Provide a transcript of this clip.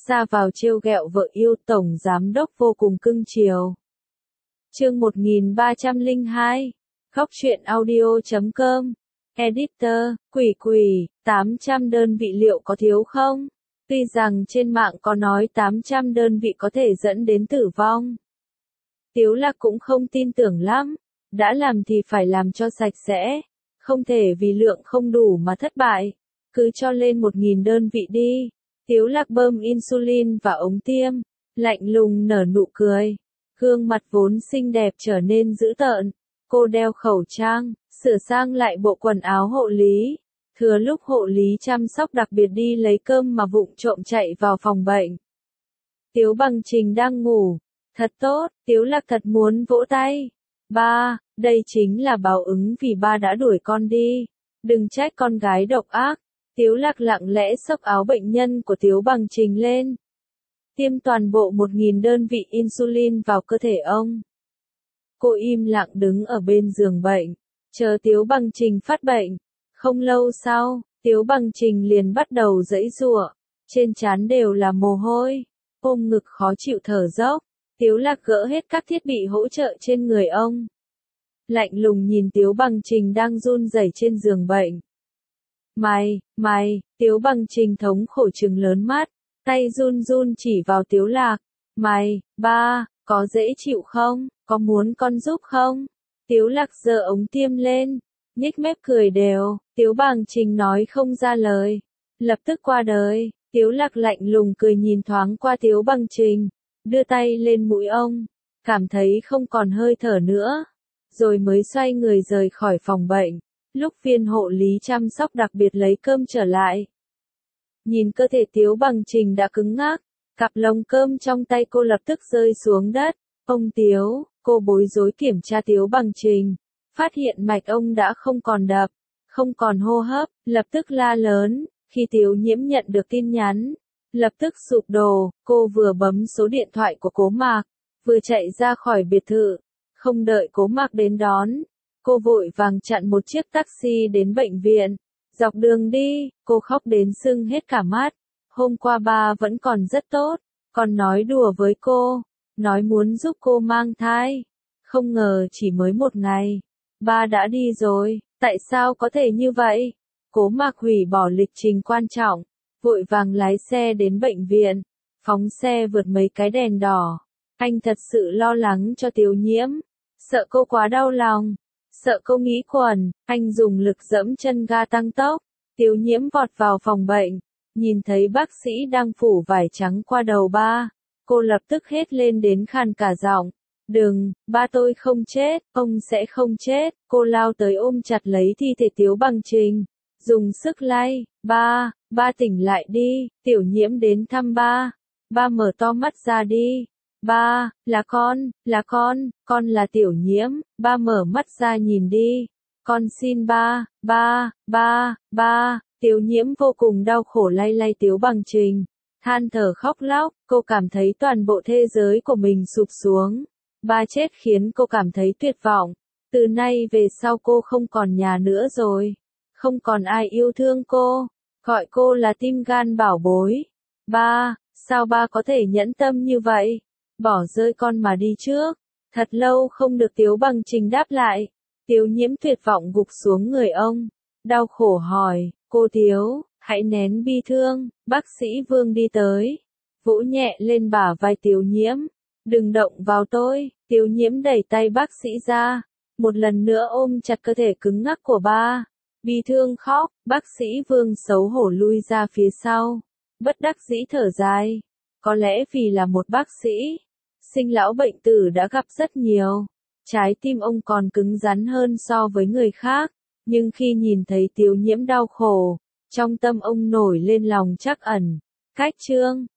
ra vào trêu ghẹo vợ yêu, tổng giám đốc vô cùng cưng chiều. Chương 1302, Góc truyện audio.com. Editor, quỷ, 800 đơn vị liệu có thiếu không? Tuy rằng trên mạng có nói 800 đơn vị có thể dẫn đến tử vong. Tiếu Lạc cũng không tin tưởng lắm, đã làm thì phải làm cho sạch sẽ, không thể vì lượng không đủ mà thất bại, cứ cho lên 1.000 đơn vị đi. Tiếu Lạc bơm insulin vào ống tiêm, lạnh lùng nở nụ cười, gương mặt vốn xinh đẹp trở nên dữ tợn. Cô đeo khẩu trang, sửa sang lại bộ quần áo hộ lý, thừa lúc hộ lý chăm sóc đặc biệt đi lấy cơm mà vụng trộm chạy vào phòng bệnh. Tiếu Bằng Trình đang ngủ, thật tốt, Tiếu Lạc thật muốn vỗ tay. Ba, đây chính là báo ứng vì ba đã đuổi con đi, đừng trách con gái độc ác. Tiếu Lạc lặng lẽ xốc áo bệnh nhân của Tiếu Bằng Trình lên, tiêm toàn bộ 1.000 đơn vị insulin vào cơ thể ông. Cô im lặng đứng ở bên giường bệnh, chờ Tiếu Bằng Trình phát bệnh. Không lâu sau, Tiếu Bằng Trình liền bắt đầu giãy giụa, trên trán đều là mồ hôi, ôm ngực khó chịu thở dốc. Tiếu Lạc gỡ hết các thiết bị hỗ trợ trên người ông, lạnh lùng nhìn Tiếu Bằng Trình đang run rẩy trên giường bệnh. Mày, Tiếu Bằng Trình thống khổ trừng lớn mắt, tay run run chỉ vào Tiếu Lạc. Ba, có dễ chịu không, có muốn con giúp không? Tiếu Lạc giơ ống tiêm lên, nhếch mép cười đều. Tiếu Bằng Trình nói không ra lời, lập tức qua đời. Tiếu Lạc lạnh lùng cười nhìn thoáng qua Tiếu Bằng Trình, đưa tay lên mũi ông, cảm thấy không còn hơi thở nữa, rồi mới xoay người rời khỏi phòng bệnh. Lúc viên hộ lý chăm sóc đặc biệt lấy cơm trở lại, nhìn cơ thể Tiếu Bằng Trình đã cứng ngắc, cặp lồng cơm trong tay cô lập tức rơi xuống đất. Ông Tiếu, cô bối rối kiểm tra Tiếu Bằng Trình, phát hiện mạch ông đã không còn đập, không còn hô hấp, lập tức la lớn. Khi Tiếu Nhiễm nhận được tin nhắn, lập tức sụp đổ, cô vừa bấm số điện thoại của Cố Mạc, vừa chạy ra khỏi biệt thự, không đợi Cố Mạc đến đón, cô vội vàng chặn một chiếc taxi đến bệnh viện. Dọc đường đi, cô khóc đến sưng hết cả mắt. Hôm qua ba vẫn còn rất tốt, còn nói đùa với cô, nói muốn giúp cô mang thai. Không ngờ chỉ mới một ngày, ba đã đi rồi, tại sao có thể như vậy? Cố Mạc hủy bỏ lịch trình quan trọng, vội vàng lái xe đến bệnh viện, phóng xe vượt mấy cái đèn đỏ. Anh thật sự lo lắng cho Tiếu Nhiễm, sợ cô quá đau lòng, sợ cô nghĩ quẩn, anh dùng lực giẫm chân ga tăng tốc. Tiếu Nhiễm vọt vào phòng bệnh, nhìn thấy bác sĩ đang phủ vải trắng qua đầu ba, cô lập tức hét lên đến khàn cả giọng. Đừng, ba tôi không chết, ông sẽ không chết. Cô lao tới ôm chặt lấy thi thể Tiếu Bằng Trình, dùng sức lay. Ba tỉnh lại đi. Tiểu Nhiễm đến thăm ba. Ba mở to mắt ra đi. Ba, là con là Tiểu Nhiễm. Ba mở mắt ra nhìn đi. Con xin ba. Tiểu Nhiễm vô cùng đau khổ lay Tiếu Bằng Trình, than thở khóc lóc. Cô cảm thấy toàn bộ thế giới của mình sụp xuống. Ba chết khiến cô cảm thấy tuyệt vọng. Từ nay về sau cô không còn nhà nữa rồi, không còn ai yêu thương cô, gọi cô là tim gan bảo bối. Ba, sao ba có thể nhẫn tâm như vậy, bỏ rơi con mà đi trước? Thật lâu không được Tiếu Bằng Trình đáp lại. Tiếu Nhiễm tuyệt vọng gục xuống người ông, đau khổ hỏi, cô Tiếu, hãy nén bi thương. Bác sĩ Vương đi tới, vỗ nhẹ lên bả vai Tiếu Nhiễm. Đừng động vào tôi. Tiếu Nhiễm đẩy tay bác sĩ ra, một lần nữa ôm chặt cơ thể cứng ngắc của ba, bi thương khóc. Bác sĩ Vương xấu hổ lui ra phía sau, bất đắc dĩ thở dài. Có lẽ vì là một bác sĩ, sinh lão bệnh tử đã gặp rất nhiều, trái tim ông còn cứng rắn hơn so với người khác. Nhưng khi nhìn thấy Tiếu Nhiễm đau khổ, trong tâm ông nổi lên lòng trắc ẩn. Cách chương